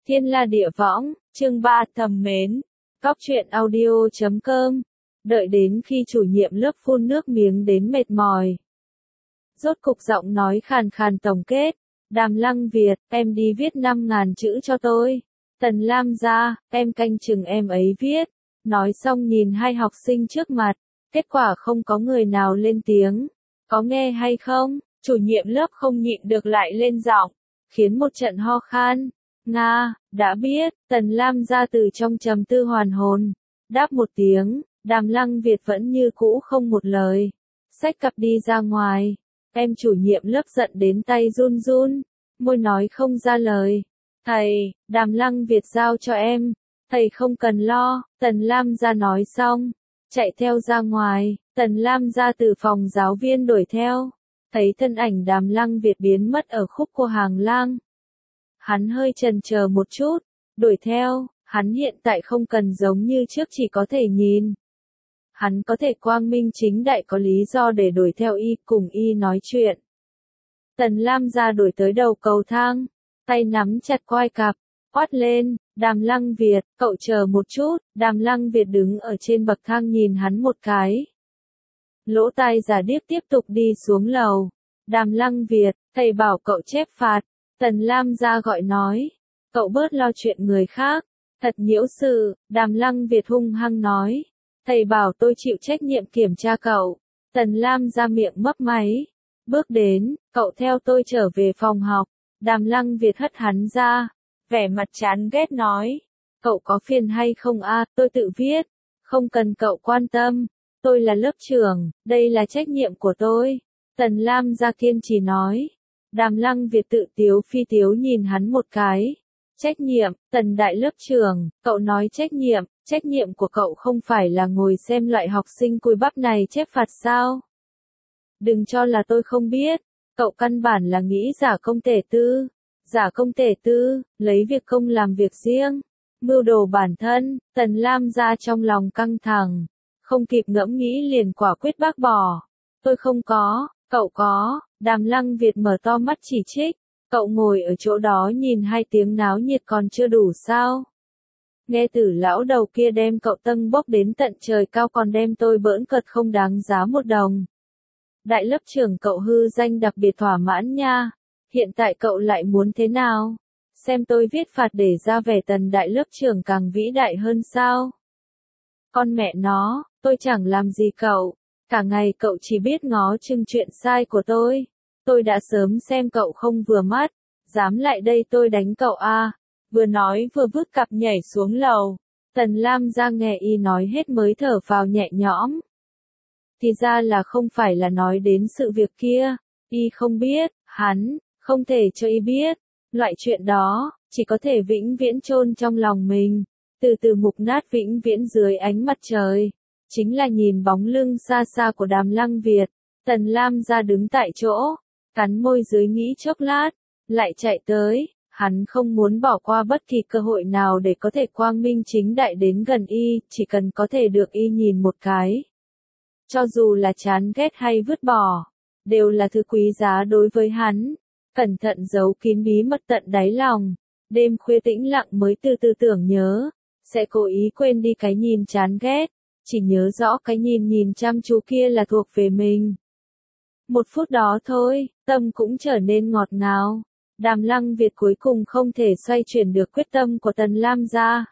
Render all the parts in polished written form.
Thiên La Địa Võng, chương 3 thầm mến. Góc truyện audio.com. Đợi đến khi chủ nhiệm lớp phun nước miếng đến mệt mỏi. Rốt cục giọng nói khàn khàn tổng kết. Đàm Lăng Việt, em đi viết 5.000 chữ cho tôi. Tần Lam ra, em canh chừng em ấy viết. Nói xong nhìn hai học sinh trước mặt. Kết quả không có người nào lên tiếng. Có nghe hay không? Chủ nhiệm lớp không nhịn được lại lên giọng. Khiến một trận ho khan. Nga, đã biết, Tần Lam ra từ trong trầm tư hoàn hồn. Đáp một tiếng, Đàm Lăng Việt vẫn như cũ không một lời. Xách cặp đi ra ngoài. Em chủ nhiệm lớp giận đến tay run run, môi nói không ra lời. Thầy, Đàm Lăng Việt giao cho em. Thầy không cần lo, Tần Lam ra nói xong. Chạy theo ra ngoài, Tần Lam ra từ phòng giáo viên đuổi theo. Thấy thân ảnh Đàm Lăng Việt biến mất ở khúc của hàng lang. Hắn hơi chần chờ một chút, đuổi theo, hắn hiện tại không cần giống như trước chỉ có thể nhìn. Hắn có thể quang minh chính đại có lý do để đuổi theo y, cùng y nói chuyện. Tần Lam ra đuổi tới đầu cầu thang, tay nắm chặt quai cặp, quát lên, Đàm Lăng Việt, cậu chờ một chút. Đàm Lăng Việt đứng ở trên bậc thang nhìn hắn một cái. Lỗ tai giả điếc tiếp tục đi xuống lầu. Đàm Lăng Việt, thầy bảo cậu chép phạt. Tần Lam ra gọi nói, cậu bớt lo chuyện người khác, thật nhiễu sự. Đàm Lăng Việt hung hăng nói, thầy bảo tôi chịu trách nhiệm kiểm tra cậu. Tần Lam ra miệng mấp máy, bước đến, cậu theo tôi trở về phòng học. Đàm Lăng Việt hất hắn ra, vẻ mặt chán ghét nói, cậu có phiền hay không a? Tôi tự viết, không cần cậu quan tâm, tôi là lớp trưởng, đây là trách nhiệm của tôi. Tần Lam ra kiên trì nói. Đàm Lăng Việt tự tiếu phi tiếu nhìn hắn một cái. Trách nhiệm, Tần đại lớp trưởng, cậu nói trách nhiệm của cậu không phải là ngồi xem loại học sinh cùi bắp này chép phạt sao? Đừng cho là tôi không biết, cậu căn bản là nghĩ giả công tể tư, lấy việc công làm việc riêng, mưu đồ bản thân. Tần Lam ra trong lòng căng thẳng, không kịp ngẫm nghĩ liền quả quyết bác bỏ. Tôi không có, cậu có. Đàm Lăng Việt mở to mắt chỉ trích, cậu ngồi ở chỗ đó nhìn hai tiếng náo nhiệt còn chưa đủ sao? Nghe Tử lão đầu kia đem cậu tâng bốc đến tận trời cao còn đem tôi bỡn cợt không đáng giá một đồng. Đại lớp trưởng cậu hư danh đặc biệt thỏa mãn nha, hiện tại cậu lại muốn thế nào? Xem tôi viết phạt để ra vẻ Tần đại lớp trưởng càng vĩ đại hơn sao? Con mẹ nó, tôi chẳng làm gì cậu. Cả ngày cậu chỉ biết ngó chừng chuyện sai của tôi đã sớm xem cậu không vừa mắt, dám lại đây tôi đánh cậu a. Vừa nói vừa vứt cặp nhảy xuống lầu. Tần Lam ra nghe y nói hết mới thở phào nhẹ nhõm. Thì ra là không phải là nói đến sự việc kia, y không biết, hắn, không thể cho y biết, loại chuyện đó, chỉ có thể vĩnh viễn chôn trong lòng mình, từ từ mục nát vĩnh viễn dưới ánh mặt trời. Chính là nhìn bóng lưng xa xa của Đàm Lăng Việt, Tần Lam ra đứng tại chỗ, cắn môi dưới nghĩ chốc lát, lại chạy tới, hắn không muốn bỏ qua bất kỳ cơ hội nào để có thể quang minh chính đại đến gần y, chỉ cần có thể được y nhìn một cái. Cho dù là chán ghét hay vứt bỏ, đều là thứ quý giá đối với hắn, cẩn thận giấu kín bí mật tận đáy lòng, đêm khuya tĩnh lặng mới từ từ tưởng nhớ, sẽ cố ý quên đi cái nhìn chán ghét. Chỉ nhớ rõ cái nhìn chăm chú kia là thuộc về mình. Một phút đó thôi, tâm cũng trở nên ngọt ngào. Đàm Lăng Việt cuối cùng không thể xoay chuyển được quyết tâm của Tần Lam gia.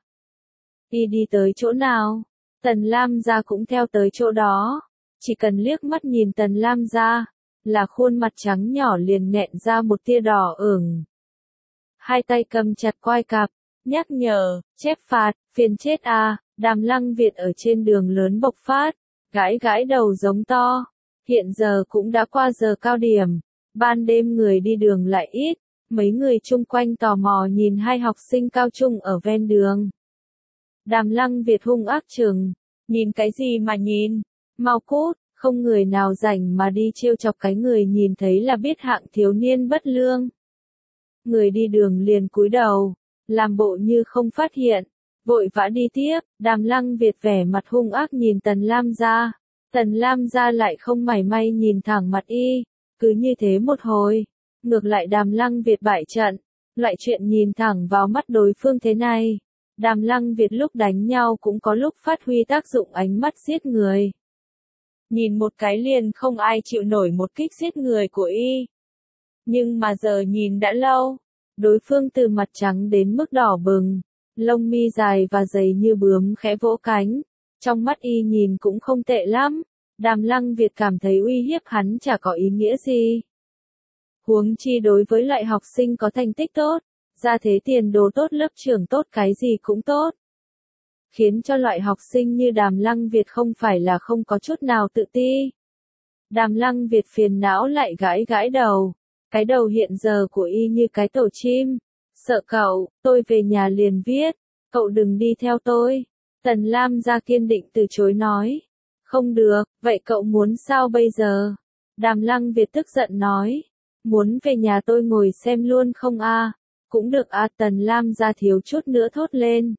Đi tới chỗ nào, Tần Lam gia cũng theo tới chỗ đó. Chỉ cần liếc mắt nhìn Tần Lam gia, là khuôn mặt trắng nhỏ liền nghẹn ra một tia đỏ ửng. Hai tay cầm chặt quai cặp, nhắc nhở, chép phạt, phiền chết à. Đàm Lăng Việt ở trên đường lớn bộc phát, gãi đầu giống to. Hiện giờ cũng đã qua giờ cao điểm, ban đêm người đi đường lại ít, mấy người chung quanh tò mò nhìn hai học sinh cao trung ở ven đường. Đàm Lăng Việt hung ác chừng, nhìn cái gì mà nhìn, mau cút, không người nào rảnh mà đi trêu chọc cái người nhìn thấy là biết hạng thiếu niên bất lương. Người đi đường liền cúi đầu, làm bộ như không phát hiện. Vội vã đi tiếp. Đàm Lăng Việt vẻ mặt hung ác nhìn Tần Lam ra. Tần Lam ra lại không mảy may nhìn thẳng mặt y. Cứ như thế một hồi, ngược lại Đàm Lăng Việt bại trận. Loại chuyện nhìn thẳng vào mắt đối phương thế này, Đàm Lăng Việt lúc đánh nhau cũng có lúc phát huy tác dụng ánh mắt giết người. Nhìn một cái liền không ai chịu nổi một kích giết người của y. Nhưng mà giờ nhìn đã lâu, đối phương từ mặt trắng đến mức đỏ bừng, lông mi dài và dày như bướm khẽ vỗ cánh, trong mắt y nhìn cũng không tệ lắm, Đàm Lăng Việt cảm thấy uy hiếp hắn chả có ý nghĩa gì. Huống chi đối với loại học sinh có thành tích tốt, gia thế tiền đồ tốt lớp trưởng tốt cái gì cũng tốt. Khiến cho loại học sinh như Đàm Lăng Việt không phải là không có chút nào tự ti. Đàm Lăng Việt phiền não lại gãi gãi đầu. Cái đầu hiện giờ của y như cái tổ chim. Sợ cậu, tôi về nhà liền viết. Cậu đừng đi theo tôi. Tần Lam ra kiên định từ chối nói. Không được, vậy cậu muốn sao bây giờ? Đàm Lăng Việt tức giận nói. Muốn về nhà tôi ngồi xem luôn không a? Cũng được a. Tần Lam ra thiếu chút nữa thốt lên.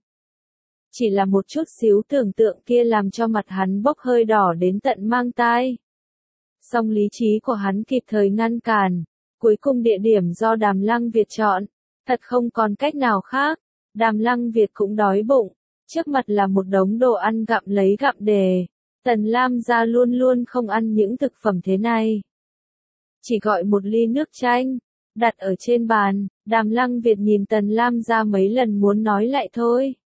Chỉ là một chút xíu tưởng tượng kia làm cho mặt hắn bốc hơi đỏ đến tận mang tai. Song lý trí của hắn kịp thời ngăn cản. Cuối cùng địa điểm do Đàm Lăng Việt chọn. Thật không còn cách nào khác. Đàm Lăng Việt cũng đói bụng. Trước mặt là một đống đồ ăn gặm lấy gặm đề. Tần Lam gia luôn luôn không ăn những thực phẩm thế này. Chỉ gọi một ly nước chanh. Đặt ở trên bàn. Đàm Lăng Việt nhìn Tần Lam gia mấy lần muốn nói lại thôi.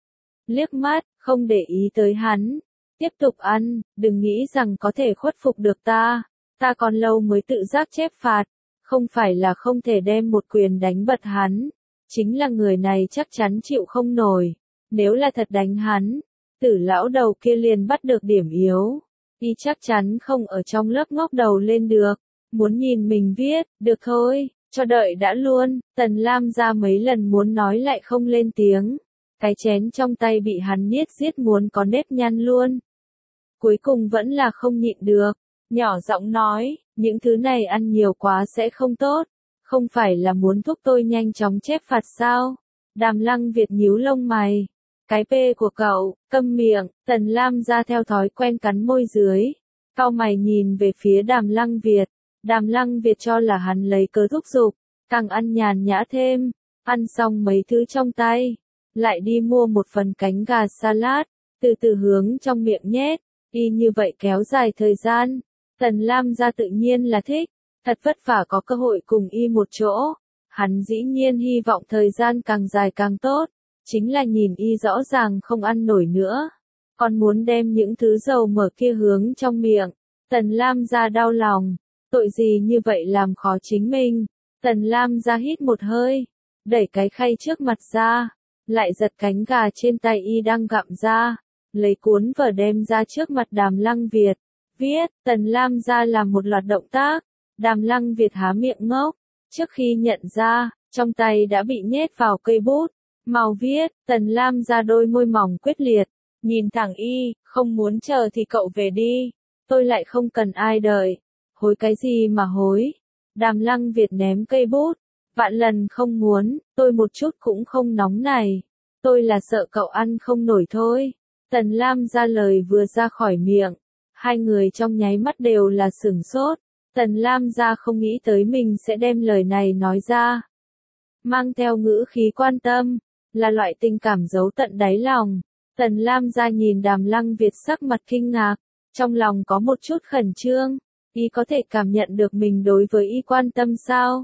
Liếc mắt, không để ý tới hắn. Tiếp tục ăn, đừng nghĩ rằng có thể khuất phục được ta. Ta còn lâu mới tự giác chép phạt. Không phải là không thể đem một quyền đánh bật hắn. Chính là người này chắc chắn chịu không nổi. Nếu là thật đánh hắn, Tử lão đầu kia liền bắt được điểm yếu. Y chắc chắn không ở trong lớp ngóc đầu lên được. Muốn nhìn mình viết, được thôi, cho đợi đã luôn. Tần Lam ra mấy lần muốn nói lại không lên tiếng. Cái chén trong tay bị hắn niết giết muốn có nếp nhăn luôn. Cuối cùng vẫn là không nhịn được. Nhỏ giọng nói, những thứ này ăn nhiều quá sẽ không tốt. Không phải là muốn thúc tôi nhanh chóng chép phạt sao? Đàm Lăng Việt nhíu lông mày. Cái bê của cậu, câm miệng. Tần Lam ra theo thói quen cắn môi dưới. Cau mày nhìn về phía Đàm Lăng Việt. Đàm Lăng Việt cho là hắn lấy cớ thúc giục. Càng ăn nhàn nhã thêm. Ăn xong mấy thứ trong tay. Lại đi mua một phần cánh gà salad. Từ từ hướng trong miệng nhét. Y như vậy kéo dài thời gian. Tần Lam ra tự nhiên là thích. Thật vất vả có cơ hội cùng y một chỗ. Hắn dĩ nhiên hy vọng thời gian càng dài càng tốt. Chính là nhìn y rõ ràng không ăn nổi nữa. Còn muốn đem những thứ dầu mỡ kia hướng trong miệng. Tần Lam ra đau lòng. Tội gì như vậy làm khó chính mình. Tần Lam ra hít một hơi. Đẩy cái khay trước mặt ra. Lại giật cánh gà trên tay y đang gặm ra. Lấy cuốn vở đem ra trước mặt Đàm Lăng Việt. Viết, Tần Lam ra làm một loạt động tác. Đàm Lăng Việt há miệng ngốc. Trước khi nhận ra, trong tay đã bị nhét vào cây bút. Màu viết, Tần Lam ra đôi môi mỏng quyết liệt. Nhìn thẳng y, không muốn chờ thì cậu về đi. Tôi lại không cần ai đợi. Hối cái gì mà hối. Đàm Lăng Việt ném cây bút. Vạn lần không muốn, tôi một chút cũng không nóng này. Tôi là sợ cậu ăn không nổi thôi. Tần Lam ra lời vừa ra khỏi miệng. Hai người trong nháy mắt đều là sửng sốt. Tần Lam ra không nghĩ tới mình sẽ đem lời này nói ra. Mang theo ngữ khí quan tâm, là loại tình cảm giấu tận đáy lòng. Tần Lam ra nhìn Đàm Lăng Việt sắc mặt kinh ngạc, trong lòng có một chút khẩn trương. Y có thể cảm nhận được mình đối với y quan tâm sao?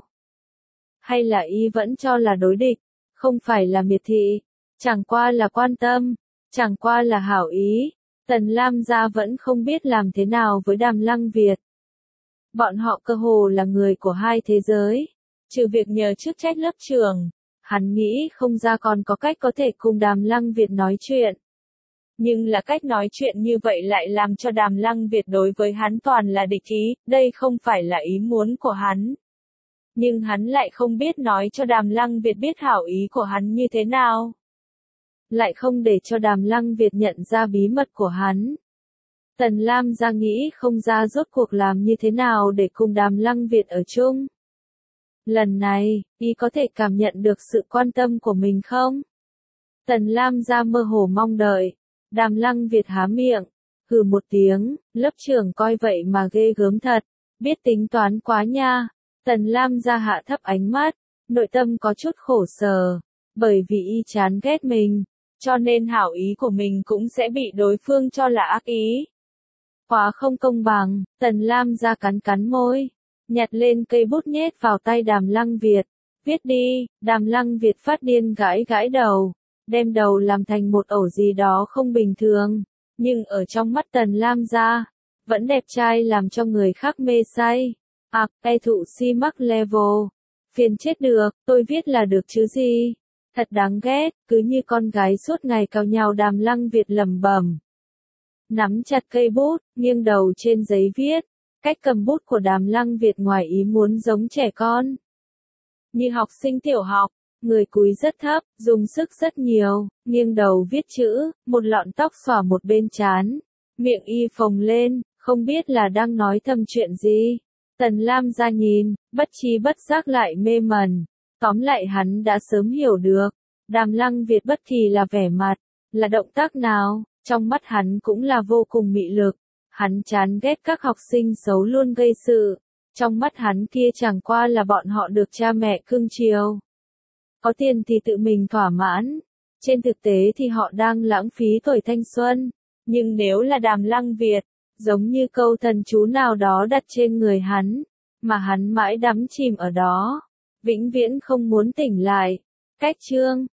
Hay là y vẫn cho là đối địch, không phải là miệt thị, chẳng qua là quan tâm, chẳng qua là hảo ý. Tần Lam gia vẫn không biết làm thế nào với Đàm Lăng Việt. Bọn họ cơ hồ là người của hai thế giới. Trừ việc nhờ chức trách lớp trưởng, hắn nghĩ không ra còn có cách có thể cùng Đàm Lăng Việt nói chuyện. Nhưng là cách nói chuyện như vậy lại làm cho Đàm Lăng Việt đối với hắn toàn là địch ý, đây không phải là ý muốn của hắn. Nhưng hắn lại không biết nói cho Đàm Lăng Việt biết hảo ý của hắn như thế nào. Lại không để cho Đàm Lăng Việt nhận ra bí mật của hắn. Tần Lam ra nghĩ không ra rốt cuộc làm như thế nào để cùng Đàm Lăng Việt ở chung. Lần này, y có thể cảm nhận được sự quan tâm của mình không? Tần Lam ra mơ hồ mong đợi. Đàm Lăng Việt há miệng, hừ một tiếng, lớp trưởng coi vậy mà ghê gớm thật, biết tính toán quá nha. Tần Lam ra hạ thấp ánh mắt, nội tâm có chút khổ sở, bởi vì y chán ghét mình, cho nên hảo ý của mình cũng sẽ bị đối phương cho là ác ý. Quá không công bằng, Tần Lam ra cắn cắn môi, nhặt lên cây bút nhét vào tay Đàm Lăng Việt, viết đi. Đàm Lăng Việt phát điên gãi gãi đầu, đem đầu làm thành một ổ gì đó không bình thường, nhưng ở trong mắt Tần Lam ra, vẫn đẹp trai làm cho người khác mê say. E thụ si mắc level, phiền chết được, tôi viết là được chứ gì, thật đáng ghét, cứ như con gái suốt ngày cào nhào. Đàm Lăng Việt lẩm bẩm, nắm chặt cây bút, nghiêng đầu trên giấy viết. Cách cầm bút của Đàm Lăng Việt ngoài ý muốn giống trẻ con, như học sinh tiểu học, người cúi rất thấp, dùng sức rất nhiều, nghiêng đầu viết chữ, một lọn tóc xõa một bên trán, miệng y phồng lên, không biết là đang nói thầm chuyện gì. Tần Lam ra nhìn, bất tri bất giác lại mê mẩn. Tóm lại hắn đã sớm hiểu được, Đàm Lăng Việt bất kỳ là vẻ mặt, là động tác nào, trong mắt hắn cũng là vô cùng mị lực. Hắn chán ghét các học sinh xấu luôn gây sự. Trong mắt hắn kia chẳng qua là bọn họ được cha mẹ cưng chiều. Có tiền thì tự mình thỏa mãn. Trên thực tế thì họ đang lãng phí tuổi thanh xuân. Nhưng nếu là Đàm Lăng Việt, giống như câu thần chú nào đó đặt trên người hắn, mà hắn mãi đắm chìm ở đó, vĩnh viễn không muốn tỉnh lại. Cách chương